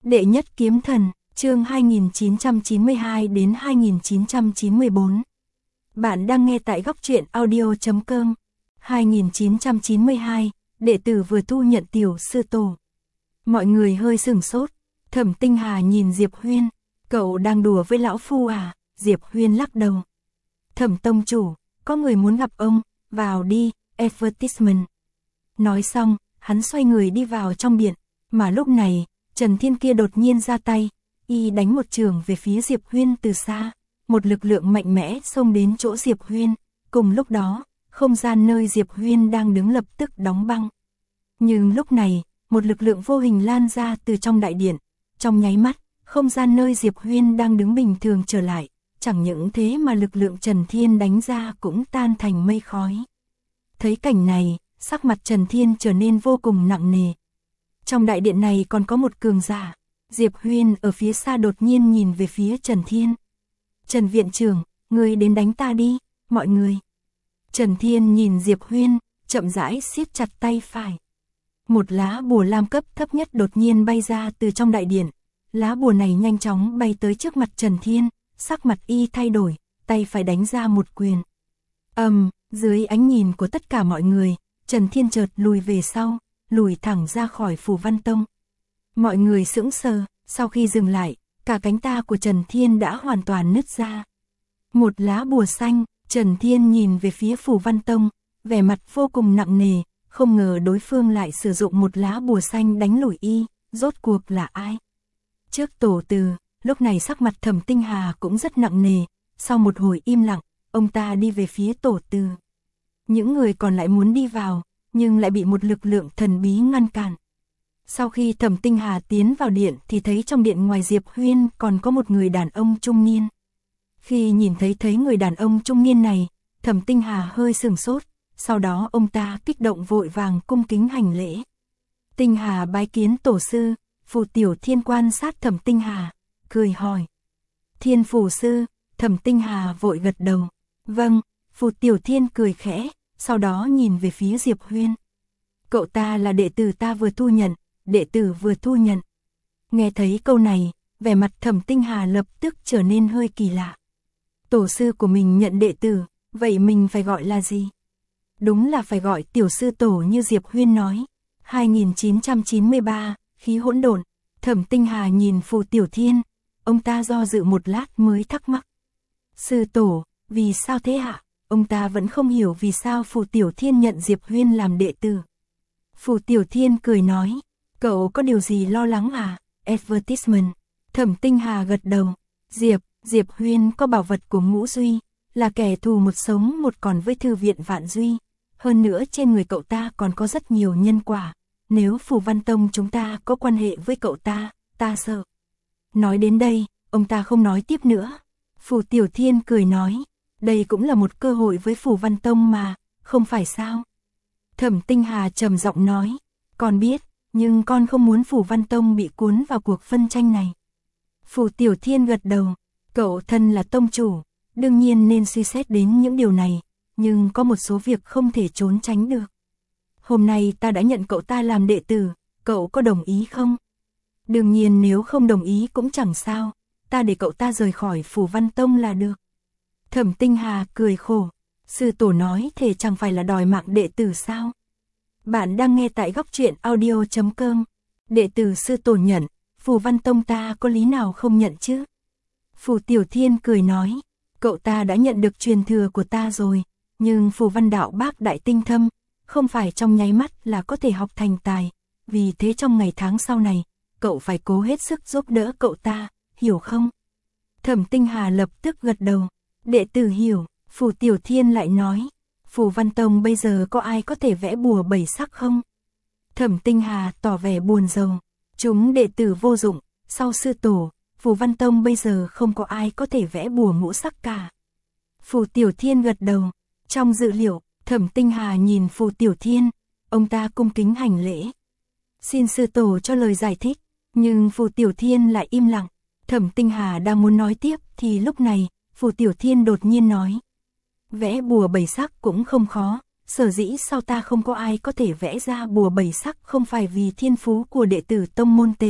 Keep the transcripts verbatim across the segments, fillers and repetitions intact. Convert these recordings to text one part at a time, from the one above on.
Đệ nhất kiếm thần, chương hai nghìn chín trăm chín mươi hai đến hai nghìn chín trăm chín mươi bốn. Bạn đang nghe tại góc truyện audio chấm com. hai nghìn chín trăm chín mươi hai, đệ tử vừa thu nhận tiểu sư tổ. Mọi người hơi sửng sốt. Thẩm Tinh Hà nhìn Diệp Huyên, cậu đang đùa với lão phu à? Diệp Huyên lắc đầu. Thẩm tông chủ, có người muốn gặp ông, vào đi, advertisement. Nói xong, hắn xoay người đi vào trong điện, mà lúc này, Trần Thiên kia đột nhiên ra tay, y đánh một trường về phía Diệp Huyên từ xa, một lực lượng mạnh mẽ xông đến chỗ Diệp Huyên, cùng lúc đó, không gian nơi Diệp Huyên đang đứng lập tức đóng băng. Nhưng lúc này, một lực lượng vô hình lan ra từ trong đại điện, trong nháy mắt, không gian nơi Diệp Huyên đang đứng bình thường trở lại, chẳng những thế mà lực lượng Trần Thiên đánh ra cũng tan thành mây khói. Thấy cảnh này, sắc mặt Trần Thiên trở nên vô cùng nặng nề. Trong đại điện này còn có một cường giả. Diệp Huyên ở phía xa đột nhiên nhìn về phía Trần Thiên. Trần viện trưởng, ngươi đến đánh ta đi, mọi người. Trần Thiên nhìn Diệp Huyên, chậm rãi siết chặt tay phải. Một lá bùa lam cấp thấp nhất đột nhiên bay ra từ trong đại điện. Lá bùa này nhanh chóng bay tới trước mặt Trần Thiên, sắc mặt y thay đổi, tay phải đánh ra một quyền. Ầm, um, dưới ánh nhìn của tất cả mọi người, Trần Thiên chợt lùi về sau, lùi thẳng ra khỏi Phù Văn Tông. Mọi người sững sờ, sau khi dừng lại, cả cánh tay của Trần Thiên đã hoàn toàn nứt ra. Một lá bùa xanh, Trần Thiên nhìn về phía Phù Văn Tông, vẻ mặt vô cùng nặng nề, không ngờ đối phương lại sử dụng một lá bùa xanh đánh lùi y, rốt cuộc là ai? Trước tổ từ, lúc này sắc mặt Thẩm Tinh Hà cũng rất nặng nề, sau một hồi im lặng, ông ta đi về phía tổ từ. Những người còn lại muốn đi vào, nhưng lại bị một lực lượng thần bí ngăn cản. Sau khi Thẩm Tinh Hà tiến vào điện thì thấy trong điện ngoài Diệp Huyên còn có một người đàn ông trung niên. Khi nhìn thấy thấy người đàn ông trung niên này, Thẩm Tinh Hà hơi sửng sốt, sau đó ông ta kích động vội vàng cung kính hành lễ. Tinh Hà bái kiến tổ sư. Phù Tiểu Thiên quan sát Thẩm Tinh Hà, cười hỏi. Thiên Phù sư. Thẩm Tinh Hà vội gật đầu. Vâng. Phù Tiểu Thiên cười khẽ, sau đó nhìn về phía Diệp Huyên. Cậu ta là đệ tử ta vừa thu nhận, đệ tử vừa thu nhận. Nghe thấy câu này, vẻ mặt Thẩm Tinh Hà lập tức trở nên hơi kỳ lạ. Tổ sư của mình nhận đệ tử, vậy mình phải gọi là gì? Đúng là phải gọi tiểu sư tổ như Diệp Huyên nói. hai nghìn chín trăm chín mươi ba, khí hỗn độn. Thẩm Tinh Hà nhìn Phù Tiểu Thiên, ông ta do dự một lát mới thắc mắc. Sư tổ, vì sao thế hả? Ông ta vẫn không hiểu vì sao Phù Tiểu Thiên nhận Diệp Huyên làm đệ tử. Phù Tiểu Thiên cười nói, cậu có điều gì lo lắng à? Advertisement. Thẩm Tinh Hà gật đầu. Diệp, Diệp Huyên có bảo vật của Ngũ Duy, là kẻ thù một sống một còn với thư viện Vạn Duy. Hơn nữa trên người cậu ta còn có rất nhiều nhân quả. Nếu Phù Văn Tông chúng ta có quan hệ với cậu ta, ta sợ. Nói đến đây, ông ta không nói tiếp nữa. Phù Tiểu Thiên cười nói, đây cũng là một cơ hội với Phù Văn Tông mà, không phải sao? Thẩm Tinh Hà trầm giọng nói, con biết, nhưng con không muốn Phù Văn Tông bị cuốn vào cuộc phân tranh này. Phù Tiểu Thiên gật đầu, cậu thân là tông chủ, đương nhiên nên suy xét đến những điều này, nhưng có một số việc không thể trốn tránh được. Hôm nay ta đã nhận cậu ta làm đệ tử, cậu có đồng ý không? Đương nhiên nếu không đồng ý cũng chẳng sao, ta để cậu ta rời khỏi Phù Văn Tông là được. Thẩm Tinh Hà cười khổ, sư tổ nói thế chẳng phải là đòi mạng đệ tử sao? Bạn đang nghe tại góc truyện audio chấm com. Đệ tử sư tổ nhận, Phù Văn Tông ta có lý nào không nhận chứ? Phù Tiểu Thiên cười nói, cậu ta đã nhận được truyền thừa của ta rồi, nhưng Phù Văn đạo bác đại tinh thâm, không phải trong nháy mắt là có thể học thành tài, vì thế trong ngày tháng sau này, cậu phải cố hết sức giúp đỡ cậu ta, hiểu không? Thẩm Tinh Hà lập tức gật đầu, đệ tử hiểu. Phù Tiểu Thiên lại nói, Phù Văn Tông bây giờ có ai có thể vẽ bùa bảy sắc không? Thẩm Tinh Hà tỏ vẻ buồn rầu, chúng đệ tử vô dụng, sau sư tổ, Phù Văn Tông bây giờ không có ai có thể vẽ bùa ngũ sắc cả. Phù Tiểu Thiên gật đầu, trong dự liệu, Thẩm Tinh Hà nhìn Phù Tiểu Thiên, ông ta cung kính hành lễ. Xin sư tổ cho lời giải thích, nhưng Phù Tiểu Thiên lại im lặng. Thẩm Tinh Hà đang muốn nói tiếp thì lúc này, Phù Tiểu Thiên đột nhiên nói. Vẽ bùa bảy sắc cũng không khó, sở dĩ sao ta không có ai có thể vẽ ra bùa bảy sắc không phải vì thiên phú của đệ tử tông môn tệ,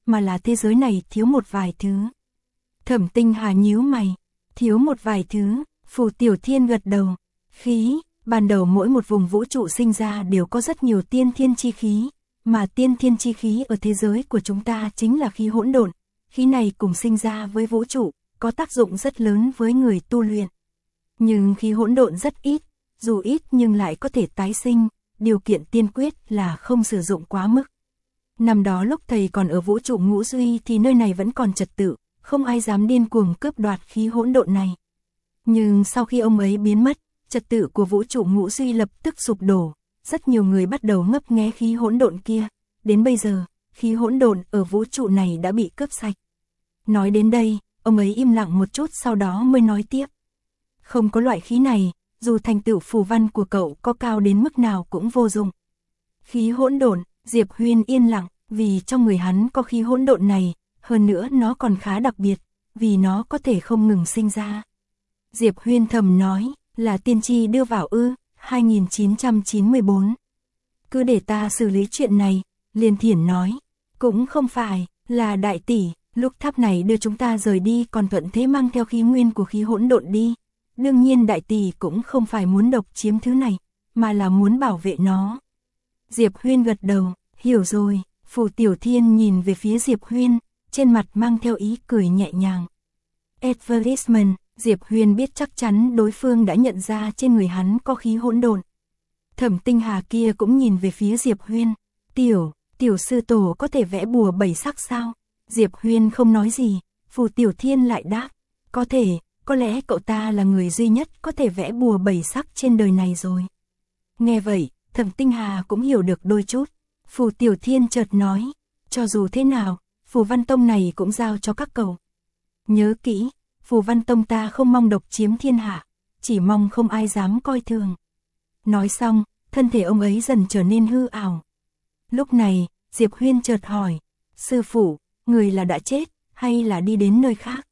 mà là thế giới này thiếu một vài thứ. Thẩm Tinh Hà nhíu mày, thiếu một vài thứ, Phù Tiểu Thiên gật đầu, khí, ban đầu mỗi một vùng vũ trụ sinh ra đều có rất nhiều tiên thiên chi khí, mà tiên thiên chi khí ở thế giới của chúng ta chính là khí hỗn độn, khí này cùng sinh ra với vũ trụ, có tác dụng rất lớn với người tu luyện. Nhưng khí hỗn độn rất ít, dù ít nhưng lại có thể tái sinh, điều kiện tiên quyết là không sử dụng quá mức. Năm đó lúc thầy còn ở vũ trụ ngũ duy thì nơi này vẫn còn trật tự, không ai dám điên cuồng cướp đoạt khí hỗn độn này. Nhưng sau khi ông ấy biến mất, trật tự của vũ trụ ngũ duy lập tức sụp đổ, rất nhiều người bắt đầu ngấp nghé khí hỗn độn kia, đến bây giờ, khí hỗn độn ở vũ trụ này đã bị cướp sạch. Nói đến đây, ông ấy im lặng một chút sau đó mới nói tiếp. Không có loại khí này, dù thành tựu phù văn của cậu có cao đến mức nào cũng vô dụng. Khí hỗn độn, Diệp Huyên yên lặng, vì trong người hắn có khí hỗn độn này, hơn nữa nó còn khá đặc biệt, vì nó có thể không ngừng sinh ra. Diệp Huyên thầm nói, là tiên tri đưa vào ư, hai nghìn chín trăm chín mươi tư. Cứ để ta xử lý chuyện này, Liên Thiển nói, cũng không phải, là đại tỷ, lúc tháp này đưa chúng ta rời đi còn thuận thế mang theo khí nguyên của khí hỗn độn đi. Đương nhiên đại tỷ cũng không phải muốn độc chiếm thứ này, mà là muốn bảo vệ nó. Diệp Huyên gật đầu, hiểu rồi, Phù Tiểu Thiên nhìn về phía Diệp Huyên, trên mặt mang theo ý cười nhẹ nhàng. Advertisement, Diệp Huyên biết chắc chắn đối phương đã nhận ra trên người hắn có khí hỗn độn. Thẩm Tinh Hà kia cũng nhìn về phía Diệp Huyên, tiểu, tiểu sư tổ có thể vẽ bùa bảy sắc sao? Diệp Huyên không nói gì, Phù Tiểu Thiên lại đáp, có thể, có lẽ cậu ta là người duy nhất có thể vẽ bùa bảy sắc trên đời này rồi. Nghe vậy, Thẩm Tinh Hà cũng hiểu được đôi chút. Phù Tiểu Thiên chợt nói, cho dù thế nào, Phù Văn Tông này cũng giao cho các cậu. Nhớ kỹ, Phù Văn Tông ta không mong độc chiếm thiên hạ, chỉ mong không ai dám coi thường. Nói xong, thân thể ông ấy dần trở nên hư ảo. Lúc này, Diệp Huyên chợt hỏi, sư phụ, người là đã chết, hay là đi đến nơi khác?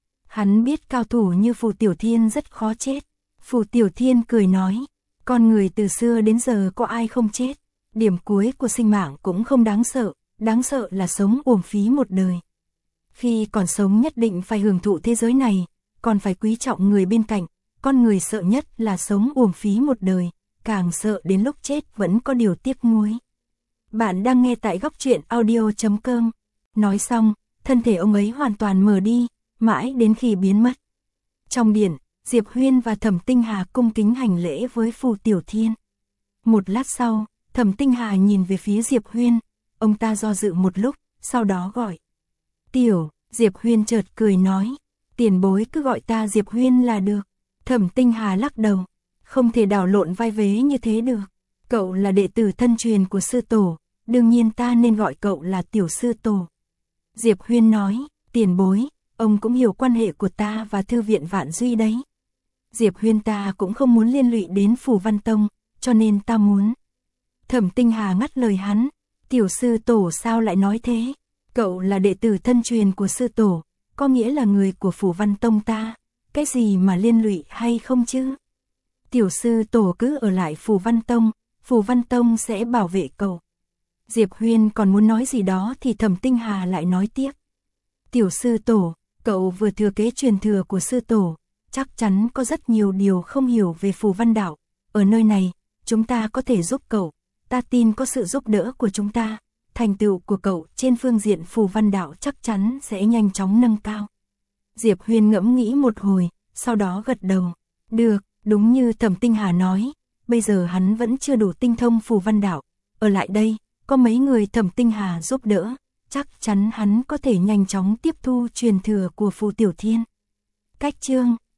Hắn biết cao thủ như Phù Tiểu Thiên rất khó chết. Phù Tiểu Thiên cười nói, con người từ xưa đến giờ có ai không chết. Điểm cuối của sinh mạng cũng không đáng sợ, đáng sợ là sống uổng phí một đời. Khi còn sống nhất định phải hưởng thụ thế giới này, còn phải quý trọng người bên cạnh, con người sợ nhất là sống uổng phí một đời, càng sợ đến lúc chết vẫn có điều tiếc nuối. Bạn đang nghe tại góc truyện audio chấm com. Nói xong, thân thể ông ấy hoàn toàn mờ đi, mãi đến khi biến mất. Trong điện, Diệp Huyên và Thẩm Tinh Hà cung kính hành lễ với Phù Tiểu Thiên. Một lát sau, Thẩm Tinh Hà nhìn về phía Diệp Huyên, ông ta do dự một lúc, sau đó gọi. Tiểu, Diệp Huyên chợt cười nói, tiền bối cứ gọi ta Diệp Huyên là được. Thẩm Tinh Hà lắc đầu, không thể đảo lộn vai vế như thế được. Cậu là đệ tử thân truyền của sư tổ, đương nhiên ta nên gọi cậu là tiểu sư tổ. Diệp Huyên nói, tiền bối, ông cũng hiểu quan hệ của ta và thư viện Vạn Duy đấy. Diệp Huyên ta cũng không muốn liên lụy đến Phù Văn Tông, cho nên ta muốn. Thẩm Tinh Hà ngắt lời hắn, tiểu sư tổ sao lại nói thế? Cậu là đệ tử thân truyền của sư tổ, có nghĩa là người của Phù Văn Tông ta, cái gì mà liên lụy hay không chứ? Tiểu sư tổ cứ ở lại Phù Văn Tông, Phù Văn Tông sẽ bảo vệ cậu. Diệp Huyên còn muốn nói gì đó thì Thẩm Tinh Hà lại nói tiếp. Tiểu sư tổ, cậu vừa thừa kế truyền thừa của sư tổ, chắc chắn có rất nhiều điều không hiểu về Phù Văn Đạo. Ở nơi này, chúng ta có thể giúp cậu, ta tin có sự giúp đỡ của chúng ta, thành tựu của cậu trên phương diện Phù Văn Đạo chắc chắn sẽ nhanh chóng nâng cao. Diệp Huyên ngẫm nghĩ một hồi, sau đó gật đầu. Được, đúng như Thẩm Tinh Hà nói, bây giờ hắn vẫn chưa đủ tinh thông Phù Văn Đạo. Ở lại đây, có mấy người Thẩm Tinh Hà giúp đỡ, chắc chắn hắn có thể nhanh chóng tiếp thu truyền thừa của Phù Tiểu Thiên. Cách chương